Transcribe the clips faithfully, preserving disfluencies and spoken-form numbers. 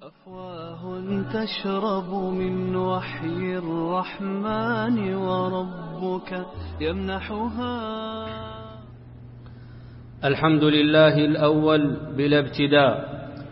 أفواه تشرب من وحي الرحمن وربك يمنحها. الحمد لله الأول بلا ابتداء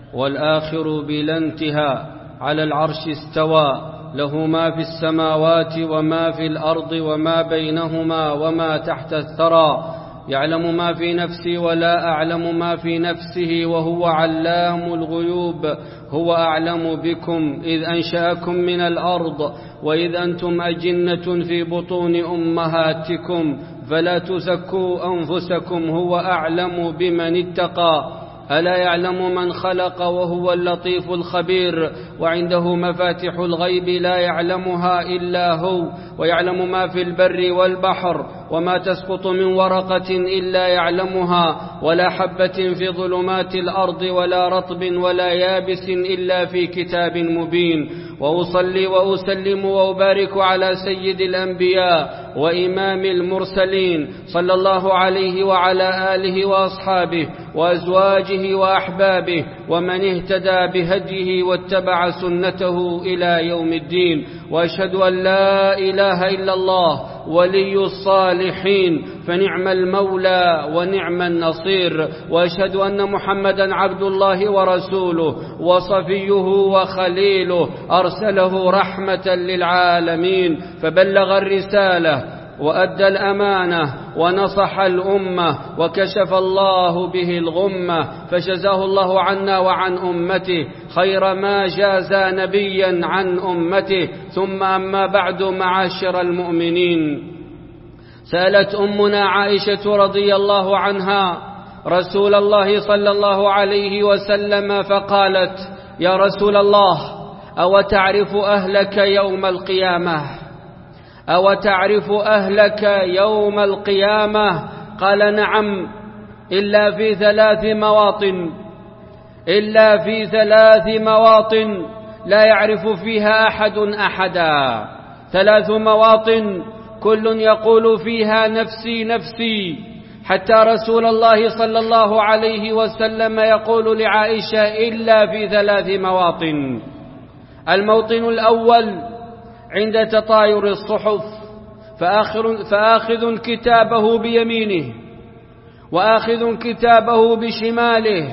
والآخر بلا انتهاء، على العرش استوى، له ما في السماوات وما في الأرض وما بينهما وما تحت الثرى، يعلم ما في نفسي ولا أعلم ما في نفسه وهو علام الغيوب. هو أعلم بكم إذ أنشأكم من الأرض وإذ أنتم أجنة في بطون أمهاتكم فلا تزكوا أنفسكم، هو أعلم بمن اتقى. ألا يعلم من خلق وهو اللطيف الخبير، وعنده مفاتح الغيب لا يعلمها إلا هو، ويعلم ما في البر والبحر، وما تسقط من ورقة إلا يعلمها، ولا حبة في ظلمات الأرض ولا رطب ولا يابس إلا في كتاب مبين. وأصلي وأسلم وأبارك على سيد الأنبياء وإمام المرسلين، صلى الله عليه وعلى آله وأصحابه وأزواجه وأحبابه ومن اهتدى بهديه واتبع سنته إلى يوم الدين. وأشهد أن لا إله إلا الله ولي الصالحين، فنعم المولى ونعم النصير. وأشهد أن محمدا عبد الله ورسوله وصفيه وخليله، أرسله رحمة للعالمين، فبلغ الرسالة وأدى الأمانة ونصح الأمة وكشف الله به الغمة، فجزاه الله عنا وعن أمته خير ما جازى نبيا عن أمته. ثم أما بعد، معاشر المؤمنين، سألت أمنا عائشة رضي الله عنها رسول الله صلى الله عليه وسلم فقالت: يا رسول الله، أو تعرف أهلك يوم القيامة؟ أو تعرف أهلك يوم القيامة؟ قال: نعم، إلا في ثلاث مواطن إلا في ثلاث مواطن لا يعرف فيها أحد أحدا. ثلاث مواطن كل يقول فيها نفسي نفسي، حتى رسول الله صلى الله عليه وسلم يقول لعائشة: إلا في ثلاث مواطن. الموطن الأول عند تطاير الصحف، فآخر, فآخذ كتابه بيمينه، وآخذ كتابه بشماله،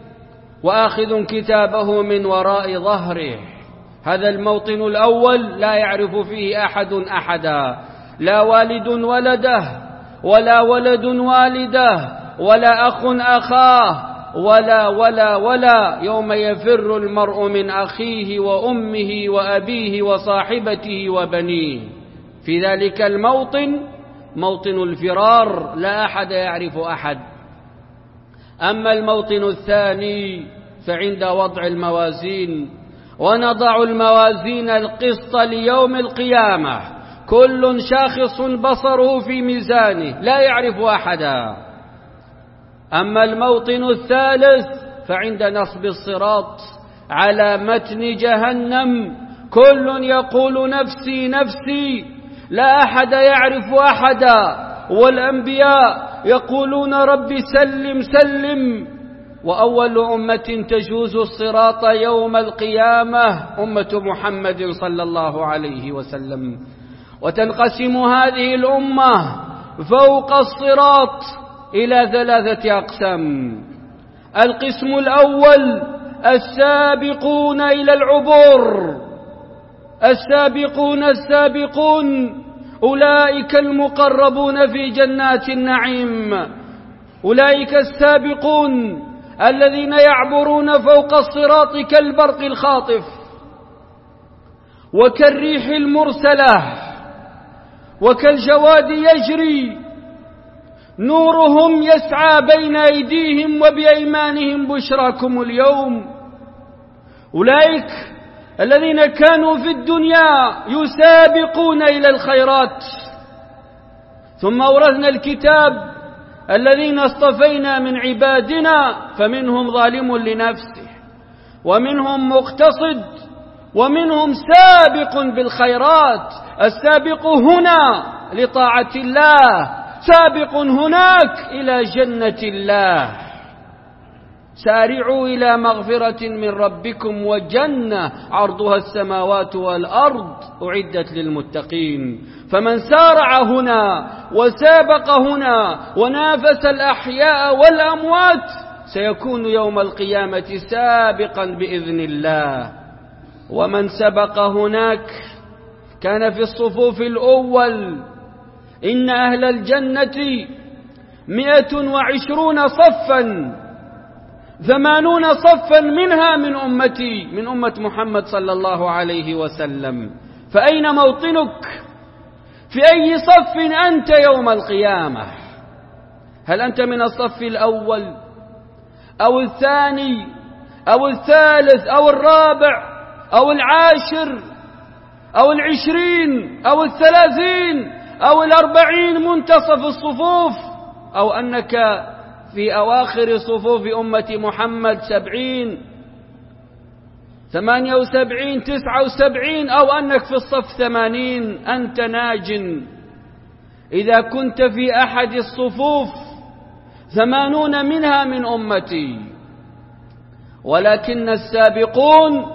وآخذ كتابه من وراء ظهره. هذا الموطن الأول لا يعرف فيه أحد أحدا، لا والد ولده، ولا ولد والده، ولا أخ أخاه، ولا ولا ولا يوم يفر المرء من أخيه وأمه وأبيه وصاحبته وبنيه. في ذلك الموطن موطن الفرار، لا أحد يعرف أحد. أما الموطن الثاني فعند وضع الموازين، ونضع الموازين القسط ليوم القيامة، كل شاخص بصره في ميزانه لا يعرف أحدا. أما الموطن الثالث فعند نصب الصراط على متن جهنم، كل يقول نفسي نفسي، لا أحد يعرف أحدا، والأنبياء يقولون رب سلم سلم. وأول أمة تجوز الصراط يوم القيامة أمة محمد صلى الله عليه وسلم. وتنقسم هذه الأمة فوق الصراط إلى ثلاثة أقسام. القسم الأول السابقون إلى العبور، السابقون السابقون أولئك المقربون في جنات النعيم، أولئك السابقون الذين يعبرون فوق الصراط كالبرق الخاطف وكالريح المرسلة وكالجواد يجري، نورهم يسعى بين أيديهم وبأيمانهم، بشراكم اليوم. أولئك الذين كانوا في الدنيا يسابقون إلى الخيرات، ثم أورثنا الكتاب الذين اصطفينا من عبادنا، فمنهم ظالم لنفسه، ومنهم مقتصد، ومنهم سابق بالخيرات. السابق هنا لطاعة الله، سابق هناك إلى جنة الله. سارعوا إلى مغفرة من ربكم وجنة عرضها السماوات والأرض أعدت للمتقين. فمن سارع هنا وسابق هنا ونافس الأحياء والأموات سيكون يوم القيامة سابقا بإذن الله. ومن سبق هناك كان في الصفوف الأول. إن أهل الجنة مئة وعشرون صفا، ثمانون صفا منها من أمتي، من أمة محمد صلى الله عليه وسلم. فأين موطنك؟ في أي صف أنت يوم القيامة؟ هل أنت من الصف الأول أو الثاني أو الثالث أو الرابع أو العاشر أو العشرين أو الثلاثين أو الأربعين منتصف الصفوف، أو أنك في أواخر صفوف أمة محمد سبعين ثمانية وسبعين تسعة وسبعين، أو أنك في الصف ثمانين؟ أنت ناج إذا كنت في أحد الصفوف، ثمانون منها من أمتي. ولكن السابقون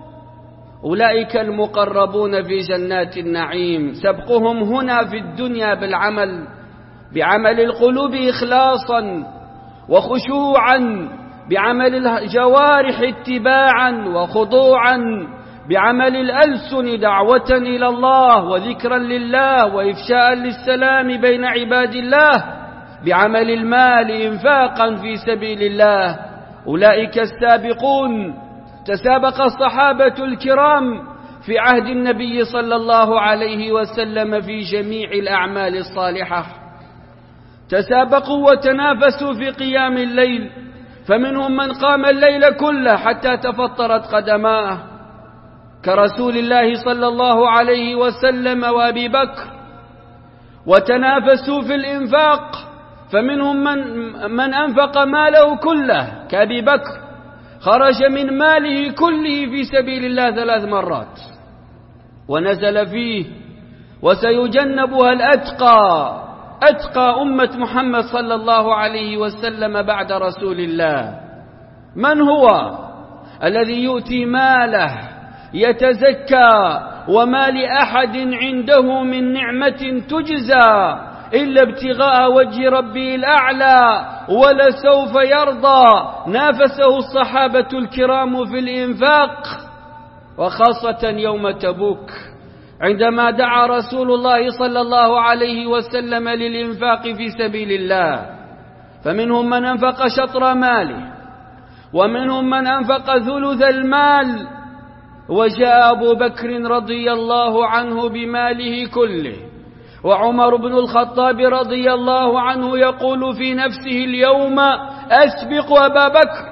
أولئك المقربون في جنات النعيم، سبقهم هنا في الدنيا بالعمل، بعمل القلوب إخلاصا وخشوعا، بعمل الجوارح اتباعا وخضوعا، بعمل الألسن دعوة إلى الله وذكرا لله وإفشاء للسلام بين عباد الله، بعمل المال إنفاقا في سبيل الله. أولئك السابقون تسابق الصحابة الكرام في عهد النبي صلى الله عليه وسلم في جميع الأعمال الصالحة، تسابقوا وتنافسوا في قيام الليل، فمنهم من قام الليل كله حتى تفطرت قدماه كرسول الله صلى الله عليه وسلم وأبي بكر. وتنافسوا في الإنفاق، فمنهم من, من أنفق ماله كله كأبي بكر، خرج من ماله كله في سبيل الله ثلاث مرات ونزل فيه. وسيجنبها الأتقى، أتقى أمة محمد صلى الله عليه وسلم بعد رسول الله. من هو الذي يؤتي ماله يتزكى وما لأحد عنده من نعمة تجزى إلا ابتغاء وجه ربه الأعلى ولسوف يرضى؟ نافسه الصحابة الكرام في الإنفاق، وخاصة يوم تبوك عندما دعا رسول الله صلى الله عليه وسلم للإنفاق في سبيل الله. فمنهم من أنفق شطر ماله، ومنهم من أنفق ثلث المال. وجاء أبو بكر رضي الله عنه بماله كله، وعمر بن الخطاب رضي الله عنه يقول في نفسه اليوم أسبق أبا بكر،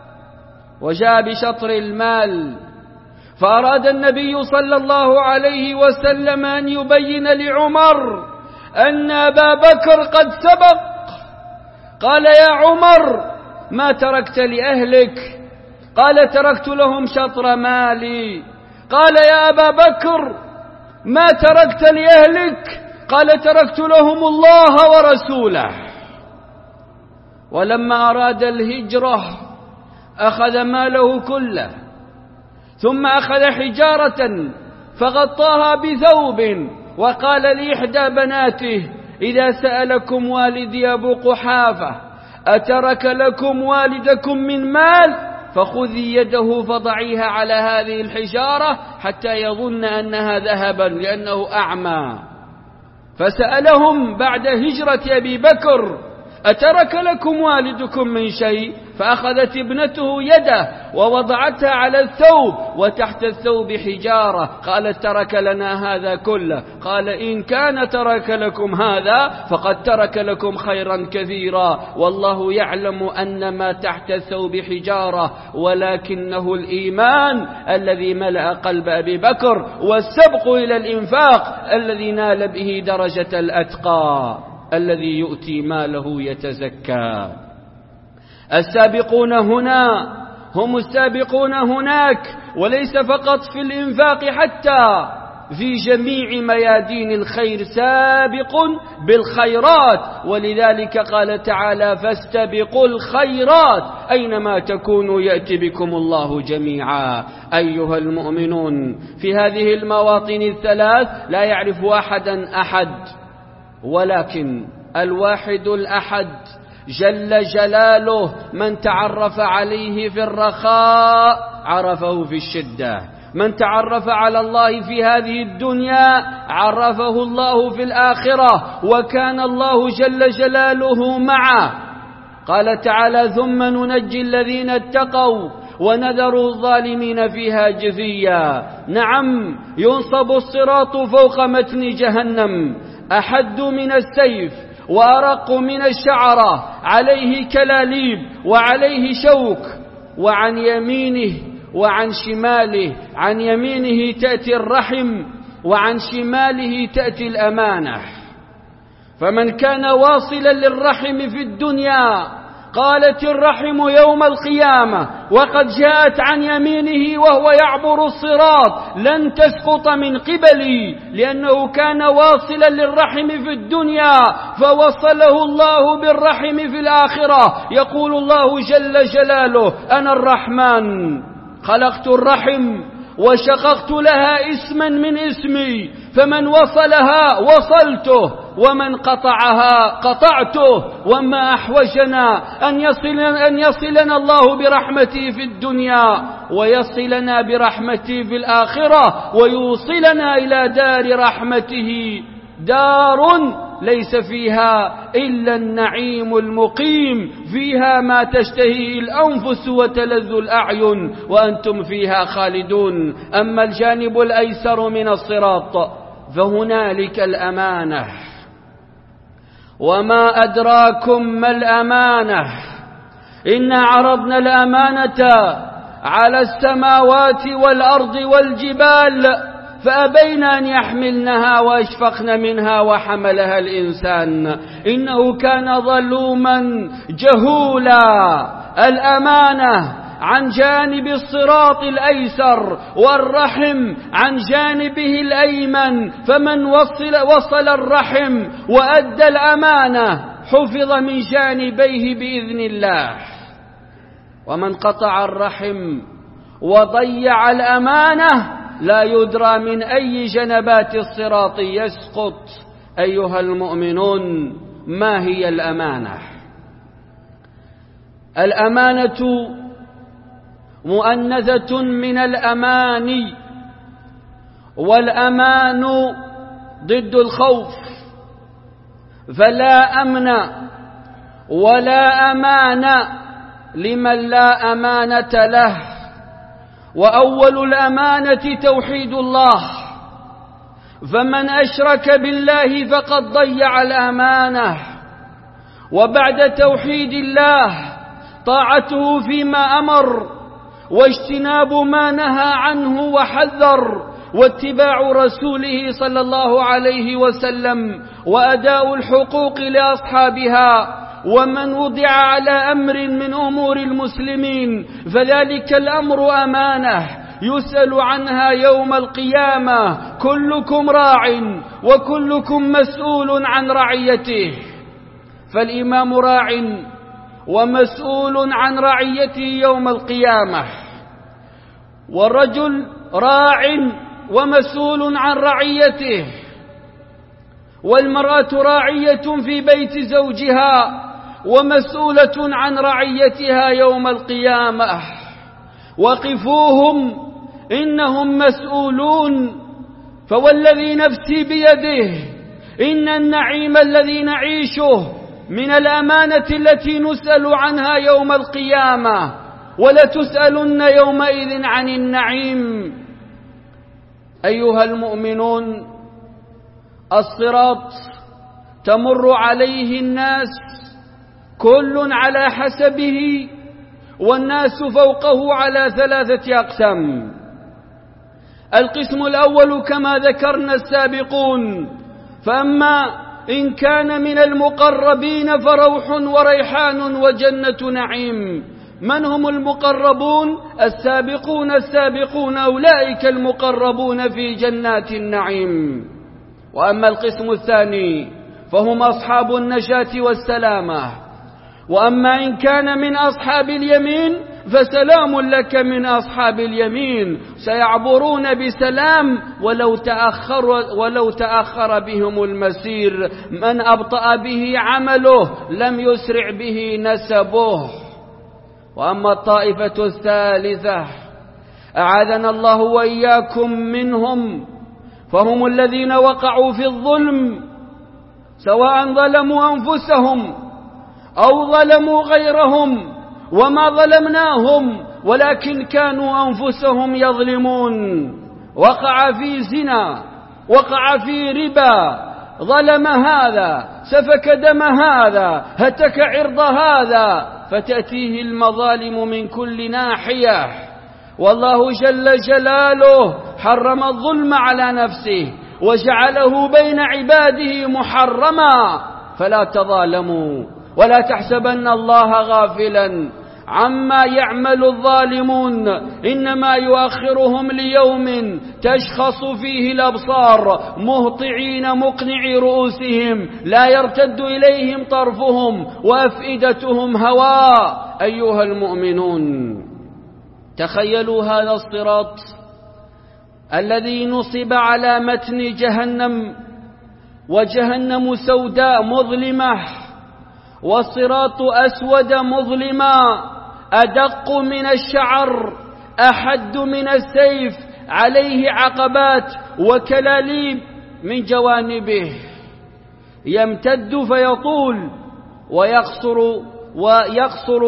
وجاء بشطر المال. فأراد النبي صلى الله عليه وسلم أن يبين لعمر أن أبا بكر قد سبق. قال يا عمر ما تركت لأهلك؟ قال تركت لهم شطر مالي. قال يا أبا بكر ما تركت لأهلك؟ قال تركت لهم الله ورسوله. ولما أراد الهجرة أخذ ماله كله، ثم أخذ حجارة فغطاها بثوب، وقال لإحدى بناته إذا سألكم والدي أبو قحافة أترك لكم والدكم من مال فخذي يده فضعيها على هذه الحجارة حتى يظن أنها ذهبا لأنه أعمى. فسألهم بعد هجرة أبي بكر أترك لكم والدكم من شيء؟ فأخذت ابنته يده ووضعتها على الثوب وتحت الثوب حجارة، قالت ترك لنا هذا كله. قال إن كان ترك لكم هذا فقد ترك لكم خيرا كثيرا، والله يعلم أن ما تحت الثوب حجارة، ولكنه الإيمان الذي ملأ قلب أبي بكر والسبق إلى الإنفاق الذي نال به درجة الأتقى الذي يؤتي ماله يتزكى. السابقون هنا هم السابقون هناك، وليس فقط في الإنفاق حتى في جميع ميادين الخير سابق بالخيرات، ولذلك قال تعالى فاستبقوا الخيرات أينما تكونوا يأتي بكم الله جميعا. أيها المؤمنون، في هذه المواطن الثلاث لا يعرف أحدا أحد، ولكن الواحد الأحد جل جلاله من تعرف عليه في الرخاء عرفه في الشدة، من تعرف على الله في هذه الدنيا عرفه الله في الآخرة، وكان الله جل جلاله معه. قال تعالى ثم ننجي الذين اتقوا ونذر الظالمين فيها جثيا. نعم، ينصب الصراط فوق متن جهنم أحد من السيف وأرق من الشعرة، عليه كلاليب وعليه شوك، وعن يمينه وعن شماله، عن يمينه تأتي الرحم وعن شماله تأتي الأمانة. فمن كان واصلا للرحم في الدنيا قالت الرحم يوم القيامة وقد جاءت عن يمينه وهو يعبر الصراط لن تسقط من قبلي، لأنه كان واصلا للرحم في الدنيا فوصله الله بالرحم في الآخرة. يقول الله جل جلاله أنا الرحمن خلقت الرحم وشققت لها اسما من اسمي، فمن وصلها وصلته ومن قطعها قطعته، وما أحوجنا أن يصلنا, أن يصلنا الله برحمته في الدنيا ويصلنا برحمته في الآخرة ويوصلنا إلى دار رحمته، دار ليس فيها إلا النعيم المقيم، فيها ما تشتهيه الأنفس وتلذ الأعين وأنتم فيها خالدون. أما الجانب الأيسر من الصراط فهنالك الأمانة. وما أدراكم ما الأمانة؟ إنا عرضنا الأمانة على السماوات والأرض والجبال فأبين أن يحملنها وأشفقن منها وحملها الإنسان إنه كان ظلوما جهولا. الأمانة عن جانب الصراط الأيسر والرحم عن جانبه الأيمن، فمن وصل, وصل الرحم وأدى الأمانة حفظ من جانبيه بإذن الله، ومن قطع الرحم وضيع الأمانة لا يدرى من أي جنبات الصراط يسقط. أيها المؤمنون، ما هي الأمانة؟ الأمانة مؤنثة من الأماني، والأمان ضد الخوف، فلا أمن ولا أمان لمن لا أمانة له. وأول الأمانة توحيد الله، فمن أشرك بالله فقد ضيع الأمانة. وبعد توحيد الله طاعته فيما أمر واجتناب ما نهى عنه وحذر، واتباع رسوله صلى الله عليه وسلم، وأداء الحقوق لأصحابها. ومن وضع على أمر من أمور المسلمين فذلك الأمر أمانة يسأل عنها يوم القيامة. كلكم راع وكلكم مسؤول عن رعيته، فالإمام راع ومسؤول عن رعيته يوم القيامة، والرجل راع ومسؤول عن رعيته، والمرأة راعية في بيت زوجها ومسؤولة عن رعيتها يوم القيامة. وقفوهم إنهم مسؤولون، فوالذي نفسي بيده إن النعيم الذي نعيشه من الأمانة التي نسأل عنها يوم القيامة، ولتسألن يومئذ عن النعيم. أيها المؤمنون، الصراط تمر عليه الناس كل على حسبه، والناس فوقه على ثلاثة أقسام. القسم الأول كما ذكرنا السابقون، فأما إن كان من المقربين فروح وريحان وجنة نعيم، من هم المقربون؟ السابقون السابقون أولئك المقربون في جنات النعيم. وأما القسم الثاني فهم أصحاب النجاة والسلامة. وأما إن كان من أصحاب اليمين فسلام لك من أصحاب اليمين، سيعبرون بسلام ولو تأخر, ولو تأخر بهم المسير. من أبطأ به عمله لم يسرع به نسبه. وأما الطائفة الثالثة أعاذنا الله وإياكم منهم، فهم الذين وقعوا في الظلم، سواء ظلموا أنفسهم أو ظلموا غيرهم، وما ظلمناهم ولكن كانوا أنفسهم يظلمون. وقع في زنا، وقع في ربا، ظلم هذا، سفك دم هذا، هتك عرض هذا، فتأتيه المظالم من كل ناحية. والله جل جلاله حرم الظلم على نفسه وجعله بين عباده محرما، فلا تظالموا. ولا تحسبن الله غافلا عما يعمل الظالمون، إنما يؤخرهم ليوم تشخص فيه الأبصار مهطعين مقنعي رؤوسهم لا يرتد إليهم طرفهم وأفئدتهم هواء. أيها المؤمنون، تخيلوا هذا الصراط الذي نصب على متن جهنم، وجهنم سوداء مظلمة، والصراط أسود مظلما، أدق من الشعر، أحد من السيف، عليه عقبات وكلاليب من جوانبه، يمتد فيطول ويقصر ويقصر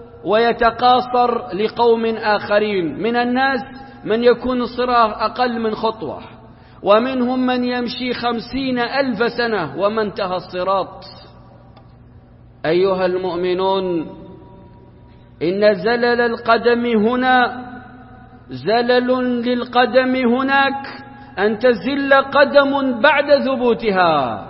ويتقاصر لقوم آخرين. من الناس من يكون الصراط أقل من خطوة، ومنهم من يمشي خمسين ألف سنة وما انتهى الصراط. أيها المؤمنون، إن زلل القدم هنا زلل للقدم هناك، أن تزل قدم بعد ثبوتها.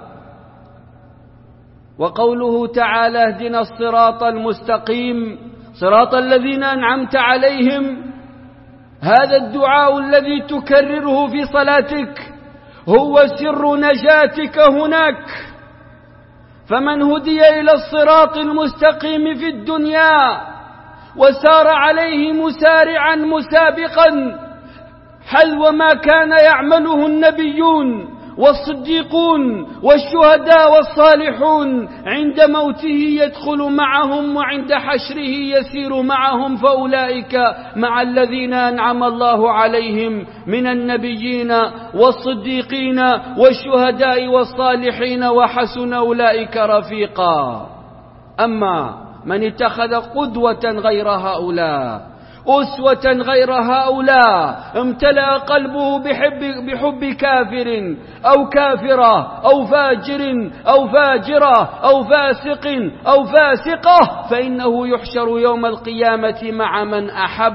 وقوله تعالى: اهدنا الصراط المستقيم صراط الذين أنعمت عليهم، هذا الدعاء الذي تكرره في صلاتك هو سر نجاتك هناك. فمن هدي إلى الصراط المستقيم في الدنيا وسار عليه مسارعا مسابقا حذو ما كان يعمله النبيون والصديقون والشهداء والصالحون، عند موته يدخل معهم وعند حشره يسير معهم، فأولئك مع الذين أنعم الله عليهم من النبيين والصديقين والشهداء والصالحين، وحسن أولئك رفيقا. أما من اتخذ قدوة غير هؤلاء، أسوة غير هؤلاء، امتلأ قلبه بحب, بحب كافر أو كافرة أو فاجر أو فاجرة أو فاسق أو فاسقة، فإنه يحشر يوم القيامة مع من أحب.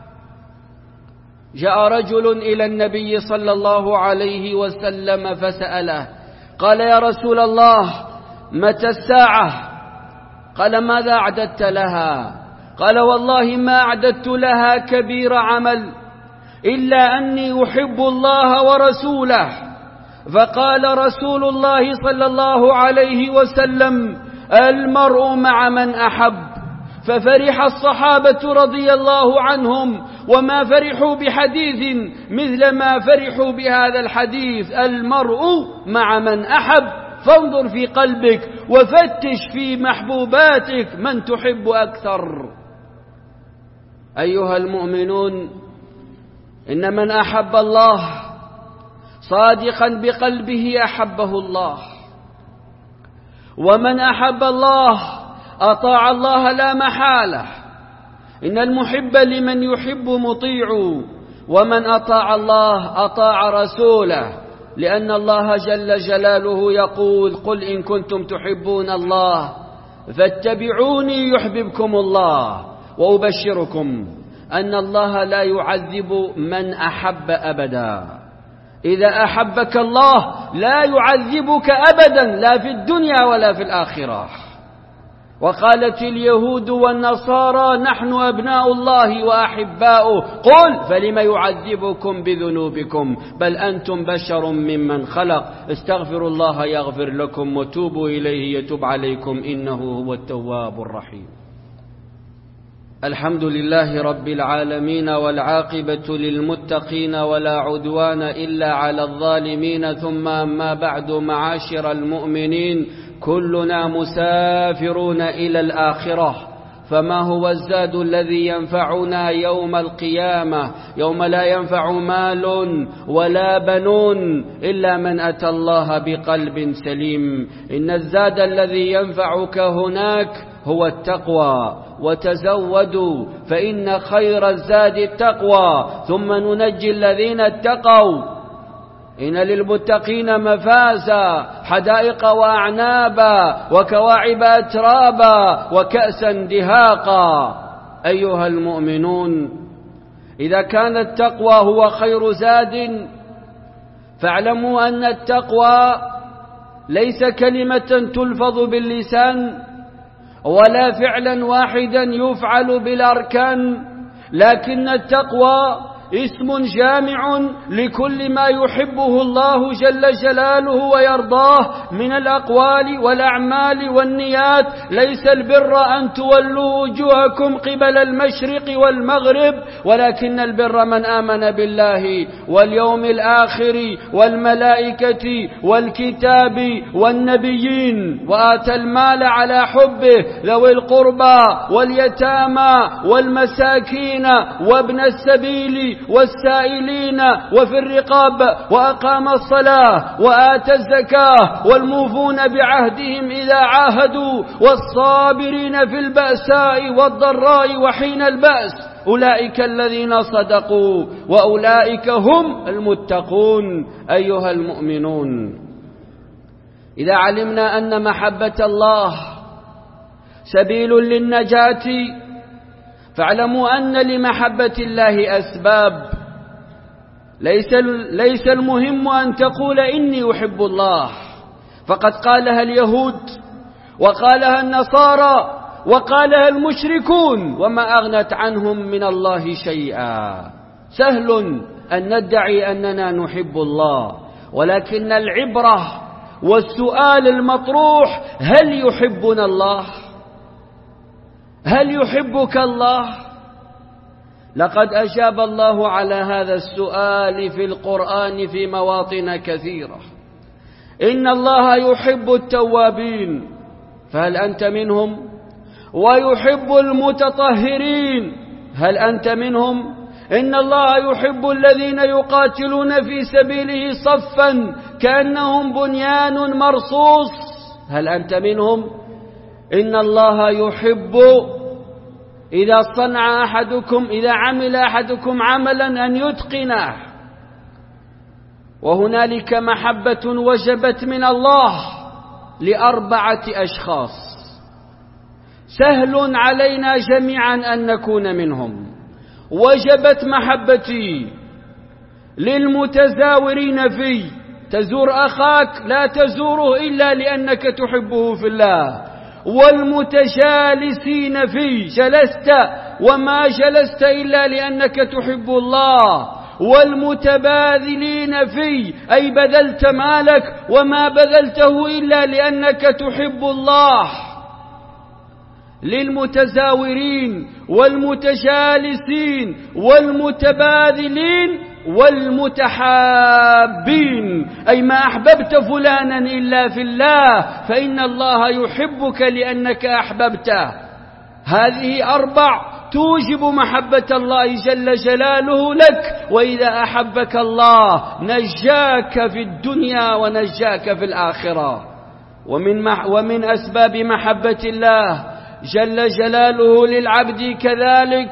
جاء رجل إلى النبي صلى الله عليه وسلم فسأله، قال: يا رسول الله، متى الساعة؟ قال: ماذا أعددت لها؟ قال: والله ما أعددت لها كبير عمل إلا أني أحب الله ورسوله. فقال رسول الله صلى الله عليه وسلم: المرء مع من أحب. ففرح الصحابة رضي الله عنهم، وما فرحوا بحديث مثل ما فرحوا بهذا الحديث: المرء مع من أحب. فانظر في قلبك وفتش في محبوباتك من تحب أكثر. أيها المؤمنون، إن من أحب الله صادقا بقلبه أحبه الله، ومن أحب الله أطاع الله لا محالة. إن المحب لمن يحب مطيع، ومن أطاع الله أطاع رسوله، لأن الله جل جلاله يقول: قل إن كنتم تحبون الله فاتبعوني يحببكم الله. وأبشركم أن الله لا يعذب من أحب أبدا. إذا أحبك الله لا يعذبك أبدا، لا في الدنيا ولا في الآخرة. وقالت اليهود والنصارى نحن أبناء الله وأحباؤه، قل فلم يعذبكم بذنوبكم بل أنتم بشر ممن خلق، استغفروا الله يغفر لكم وتوبوا إليه يتوب عليكم إنه هو التواب الرحيم. الحمد لله رب العالمين، والعاقبة للمتقين، ولا عدوان إلا على الظالمين. ثم أما بعد، معاشر المؤمنين، كلنا مسافرون إلى الآخرة، فما هو الزاد الذي ينفعنا يوم القيامة، يوم لا ينفع مال ولا بنون إلا من أتى الله بقلب سليم؟ إن الزاد الذي ينفعك هناك هو التقوى، وتزودوا فإن خير الزاد التقوى، ثم ننجي الذين اتقوا. إن للمتقين مفازا، حدائق وأعنابا وكواعب أترابا وكأسا دهاقا. أيها المؤمنون، إذا كان التقوى هو خير زاد، فاعلموا أن التقوى ليس كلمة تلفظ باللسان ولا فعلا واحدا يفعل بالأركان، لكن التقوى اسم جامع لكل ما يحبه الله جل جلاله ويرضاه من الأقوال والأعمال والنيات. ليس البر أن تولوا وجوهكم قبل المشرق والمغرب، ولكن البر من آمن بالله واليوم الآخر والملائكة والكتاب والنبيين، وآتى المال على حبه ذوي القربى واليتامى والمساكين وابن السبيل والسائلين وفي الرقاب، وأقام الصلاة وآتى الزكاة، والموفون بعهدهم إذا عاهدوا، والصابرين في البأساء والضراء وحين البأس، أولئك الذين صدقوا وأولئك هم المتقون. أيها المؤمنون، إذا علمنا أن محبة الله سبيل للنجاة، فاعلموا أن لمحبة الله أسباب. ليس, ليس المهم أن تقول إني أحب الله، فقد قالها اليهود وقالها النصارى وقالها المشركون وما أغنت عنهم من الله شيئا. سهل أن ندعي أننا نحب الله، ولكن العبرة والسؤال المطروح: هل يحبنا الله؟ هل يحبك الله؟ لقد أجاب الله على هذا السؤال في القرآن في مواطن كثيرة. إن الله يحب التوابين، فهل أنت منهم؟ ويحب المتطهرين، هل أنت منهم؟ إن الله يحب الذين يقاتلون في سبيله صفا كأنهم بنيان مرصوص، هل أنت منهم؟ إن الله يحب إذا صنع أحدكم إذا عمل أحدكم عملا أن يتقنه. وهنالك محبة وجبت من الله لأربعة أشخاص، سهل علينا جميعا أن نكون منهم. وجبت محبتي للمتزاورين فيه، تزور أخاك لا تزوره إلا لأنك تحبه في الله. والمتجالسين فيه، جلست وما جلست إلا لأنك تحب الله. والمتباذلين فيه، أي بذلت مالك وما بذلته إلا لأنك تحب الله. للمتزاورين والمتجالسين والمتباذلين والمتحابين، أي ما أحببت فلانا إلا في الله فإن الله يحبك لأنك أحببته. هذه أربع توجب محبة الله جل جلاله لك، وإذا أحبك الله نجاك في الدنيا ونجاك في الآخرة. ومن, مح ومن أسباب محبة الله جل جلاله للعبد كذلك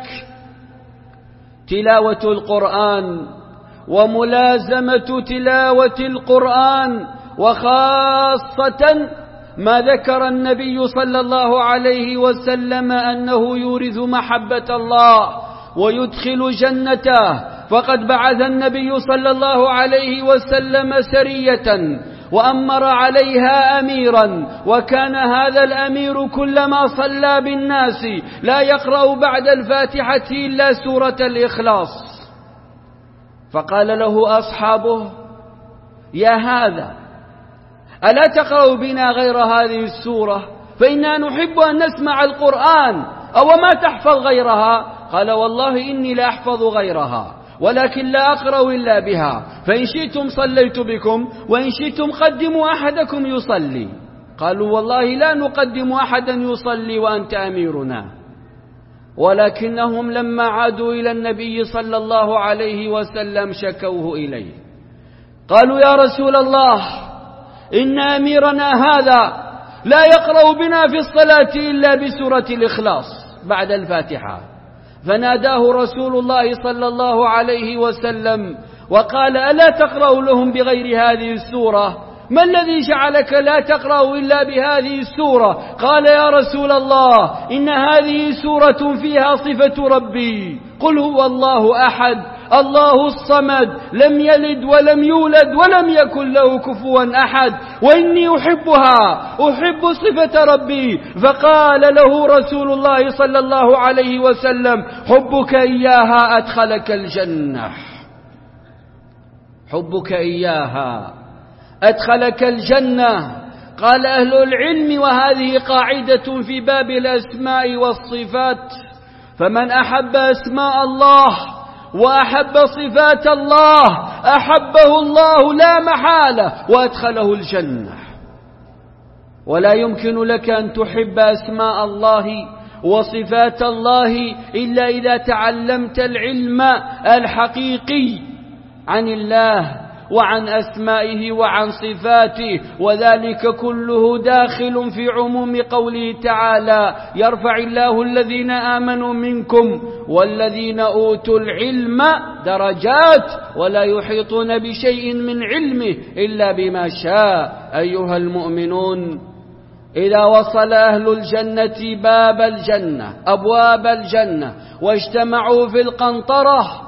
تلاوة القرآن وملازمة تلاوة القرآن، وخاصة ما ذكر النبي صلى الله عليه وسلم أنه يورث محبة الله ويدخل جنته. فقد بعث النبي صلى الله عليه وسلم سرية وأمر عليها أميرا، وكان هذا الأمير كلما صلى بالناس لا يقرأ بعد الفاتحة إلا سورة الإخلاص. فقال له أصحابه: يا هذا، ألا تقرأ بنا غير هذه السورة؟ فإنا نحب أن نسمع القرآن، أو ما تحفظ غيرها؟ قال: والله إني لا أحفظ غيرها، ولكن لا أقرأ إلا بها، فإن شئتم صليت بكم، وإن شئتم قدموا أحدكم يصلي. قالوا: والله لا نقدم أحدا يصلي وأنت أميرنا. ولكنهم لما عادوا إلى النبي صلى الله عليه وسلم شكوه إليه، قالوا: يا رسول الله، إن أميرنا هذا لا يقرأ بنا في الصلاة إلا بسورة الإخلاص بعد الفاتحة. فناداه رسول الله صلى الله عليه وسلم وقال: ألا تقرأ لهم بغير هذه السورة؟ ما الذي جعلك لا تقرأ إلا بهذه السورة؟ قال: يا رسول الله، إن هذه سورة فيها صفة ربي، قل هو الله أحد الله الصمد لم يلد ولم يولد ولم يكن له كفوا أحد، وإني أحبها، أحب صفة ربي. فقال له رسول الله صلى الله عليه وسلم: حبك إياها أدخلك الجنة، حبك إياها أدخلك الجنة. قال أهل العلم: وهذه قاعدة في باب الأسماء والصفات، فمن أحب أسماء الله وأحب صفات الله أحبه الله لا محالة وأدخله الجنة. ولا يمكن لك أن تحب أسماء الله وصفات الله إلا إذا تعلمت العلم الحقيقي عن الله وعن أسمائه وعن صفاته، وذلك كله داخل في عموم قوله تعالى: يرفع الله الذين آمنوا منكم والذين أوتوا العلم درجات ولا يحيطون بشيء من علمه إلا بما شاء. أيها المؤمنون، إذا وصل أهل الجنة باب الجنة أبواب الجنة واجتمعوا في القنطرة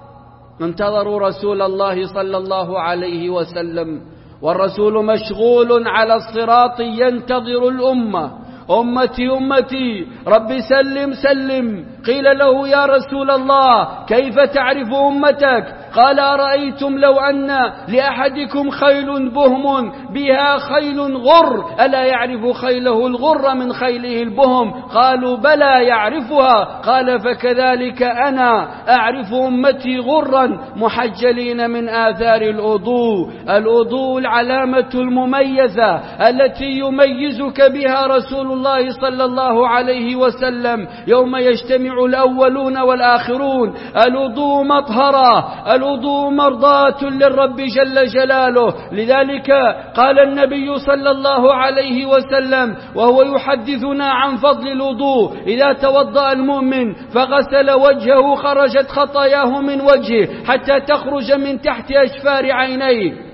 انتظروا رسول الله صلى الله عليه وسلم، والرسول مشغول على الصراط ينتظر الأمة: أمتي أمتي رب سلم سلم. قيل له: يا رسول الله، كيف تعرف أمتك؟ قال: أرأيتم لو أن لأحدكم خيل بهم بها خيل غر، ألا يعرف خيله الغر من خيله البهم؟ قالوا: بلى يعرفها. قال: فكذلك أنا أعرف أمتي غرا محجلين من آثار الوضوء. الوضوء العلامة المميزة التي يميزك بها رسول الله صلى الله عليه وسلم يوم يجتمع الأولون والآخرون. الوضوء مطهرة، الوضوء مرضاة للرب جل جلاله. لذلك قال النبي صلى الله عليه وسلم وهو يحدثنا عن فضل الوضوء: إذا توضأ المؤمن فغسل وجهه خرجت خطاياه من وجهه حتى تخرج من تحت أشفار عينيه،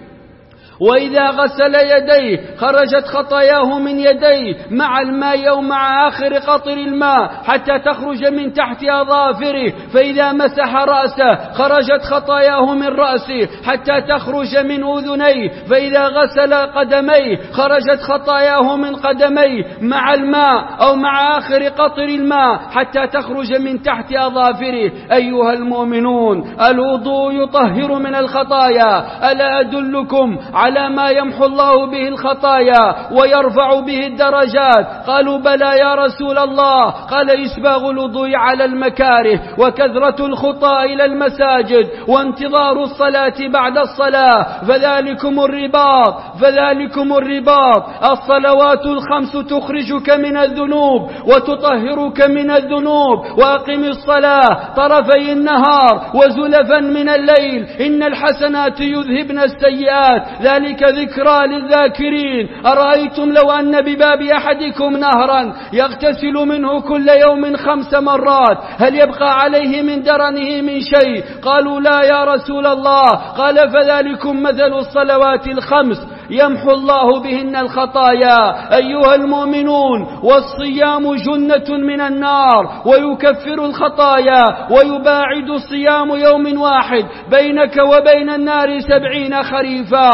وإذا غسل يديه خرجت خطاياه من يديه مع الماء أو مع آخر قطر الماء حتى تخرج من تحت أظافره، فإذا مسح رأسه خرجت خطاياه من رأسه حتى تخرج من أذنيه، فإذا غسل قدميه خرجت خطاياه من قدميه مع الماء أو مع آخر قطر الماء حتى تخرج من تحت أظافره. أيها المؤمنون، الوضوء يطهر من الخطايا. ألا أدلكم على على ما يمحو الله به الخطايا ويرفع به الدرجات؟ قالوا: بلى يا رسول الله. قال: إسباغ الوضوء على المكاره، وكثرة الخطى إلى المساجد، وانتظار الصلاة بعد الصلاة، فذلكم الرباط فذلكم الرباط. الصلوات الخمس تخرجك من الذنوب وتطهرك من الذنوب. وأقم الصلاة طرفي النهار وزلفا من الليل، إن الحسنات يذهبن السيئات، ذلك ذكرى للذاكرين. أرأيتم لو أن بباب أحدكم نهرا يغتسل منه كل يوم خمس مرات، هل يبقى عليه من درنه من شيء؟ قالوا: لا يا رسول الله. قال: فذلكم مثل الصلوات الخمس يمحو الله بهن الخطايا أيها المؤمنون. والصيام جنة من النار ويكفر الخطايا، ويباعد الصيام يوم واحد بينك وبين النار سبعين خريفا.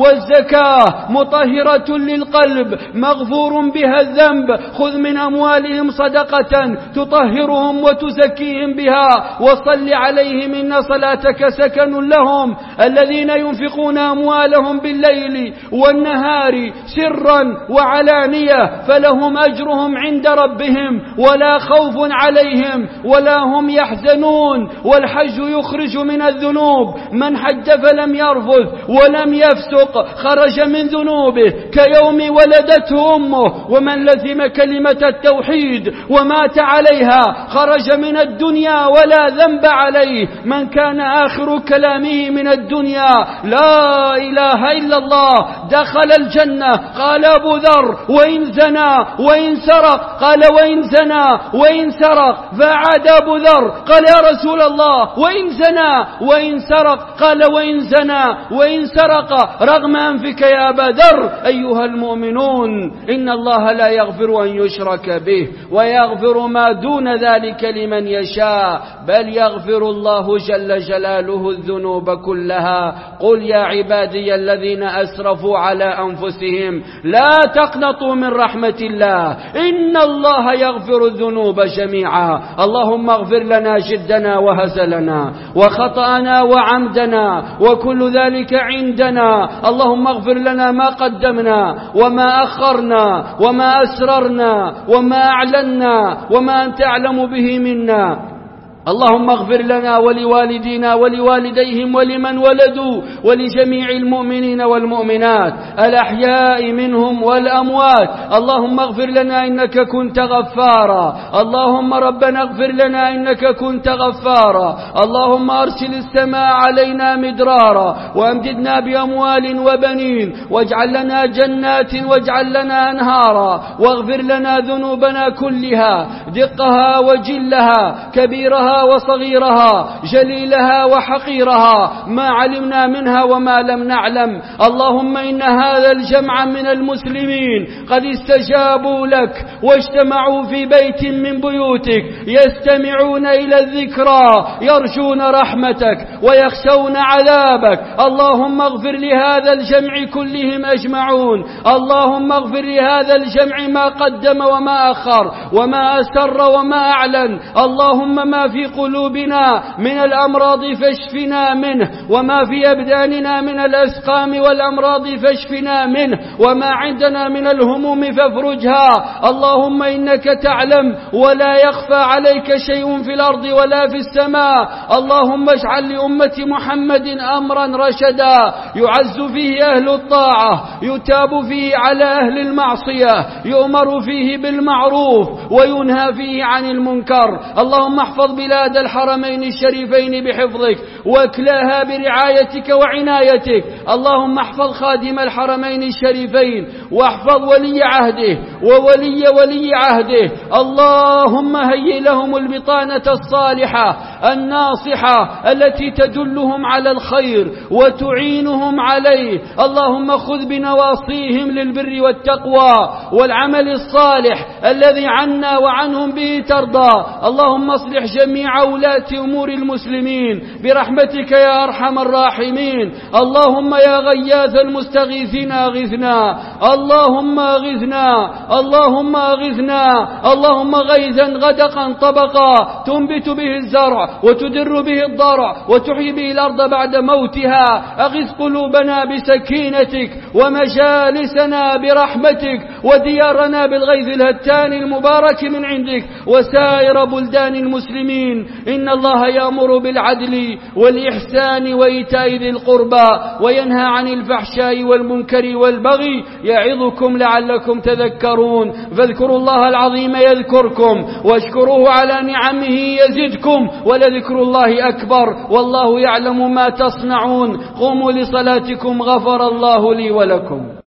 والزكاة مطهرة للقلب مغفور بها الذنب، خذ من أموالهم صدقة تطهرهم وتزكيهم بها وصل عليهم إن صلاتك سكن لهم. الذين ينفقون أموالهم بالليل والنهار سرا وعلانية فلهم أجرهم عند ربهم ولا خوف عليهم ولا هم يحزنون. والحج يخرج من الذنوب، من حج فلم يرفث ولم يفسق خرج من ذنوبه كيوم ولدته أمه. ومن لزم كلمة التوحيد ومات عليها خرج من الدنيا ولا ذنب عليه. من كان آخر كلامه من الدنيا لا إله إلا الله دخل الجنة. قال أبو ذر وإن زنى وإن سرق، قال وإن زنى وإن سرق، فعاد أبو ذر قال يا رسول الله وإن زنى وإن سرق، قال وإن زنى وإن سرق رغم أنفك يا أبا ذر. أيها المؤمنون إن الله لا يغفر أن يشرك به ويغفر ما دون ذلك لمن يشاء، بل يغفر الله جل جلاله الذنوب كلها. قل يا عبادي الذين أسرفوا على أنفسهم لا تقنطوا من رحمة الله إن الله يغفر الذنوب جميعا. اللهم اغفر لنا جدنا وهزلنا وخطأنا وعمدنا وكل ذلك عندنا. اللهم اغفر لنا ما قدمنا وما أخرنا وما أسررنا وما أعلنا وما أنت أعلم به منا. اللهم اغفر لنا ولوالدينا ولوالديهم ولمن ولدوا ولجميع المؤمنين والمؤمنات الأحياء منهم والأموات. اللهم اغفر لنا إنك كنت غفارا. اللهم ربنا اغفر لنا إنك كنت غفارا. اللهم أرسل السماء علينا مدرارا وأمددنا بأموال وبنين واجعل لنا جنات واجعل لنا أنهارا. واغفر لنا ذنوبنا كلها دقها وجلها كبيرها وصغيرها جليلها وحقيرها ما علمنا منها وما لم نعلم. اللهم إن هذا الجمع من المسلمين قد استجابوا لك واجتمعوا في بيت من بيوتك يستمعون إلى الذكرى يرجون رحمتك ويخشون عذابك. اللهم اغفر لهذا الجمع كلهم أجمعون. اللهم اغفر لهذا الجمع ما قدم وما أخر وما أسر وما أعلن. اللهم ما في قلوبنا من الأمراض فاشفنا منه، وما في أبداننا من الأسقام والأمراض فاشفنا منه، وما عندنا من الهموم فافرجها. اللهم إنك تعلم ولا يخفى عليك شيء في الأرض ولا في السماء. اللهم اجعل لأمة محمد أمرا رشدا يعز فيه أهل الطاعة يتاب فيه على أهل المعصية يؤمر فيه بالمعروف وينهى فيه عن المنكر. اللهم احفظ بلاد الحرمين الشريفين بحفظك واكلاها برعايتك وعنايتك. اللهم احفظ خادم الحرمين الشريفين واحفظ ولي عهده وولي ولي عهده. اللهم هيئ لهم البطانة الصالحة الناصحة التي تدلهم على الخير وتعينهم عليه. اللهم خذ بنواصيهم للبر والتقوى والعمل الصالح الذي عنا وعنهم به ترضى. اللهم اصلح جميع ولاة أمور المسلمين برحمتك يا أرحم الراحمين. اللهم يا غياث المستغيثين أغثنا. اللهم أغثنا. اللهم أغثنا. اللهم غيثا غدقا طبقا تنبت به الزرع وتدر به الضرع وتحيي به الأرض بعد موتها. أغث قلوبنا بسكينتك ومجالسنا برحمتك وديارنا بالغيث الهتان المبارك من عندك وسائر بلدان المسلمين. إن الله يأمر بالعدل والإحسان وإيتاء ذي القربى وينهى عن الفحشاء والمنكر والبغي يعظكم لعلكم تذكرون. فاذكروا الله العظيم يذكركم واشكروه على نعمه يزدكم ولذكر الله أكبر والله يعلم ما تصنعون. قوموا لصلاتكم غفر الله لي ولكم.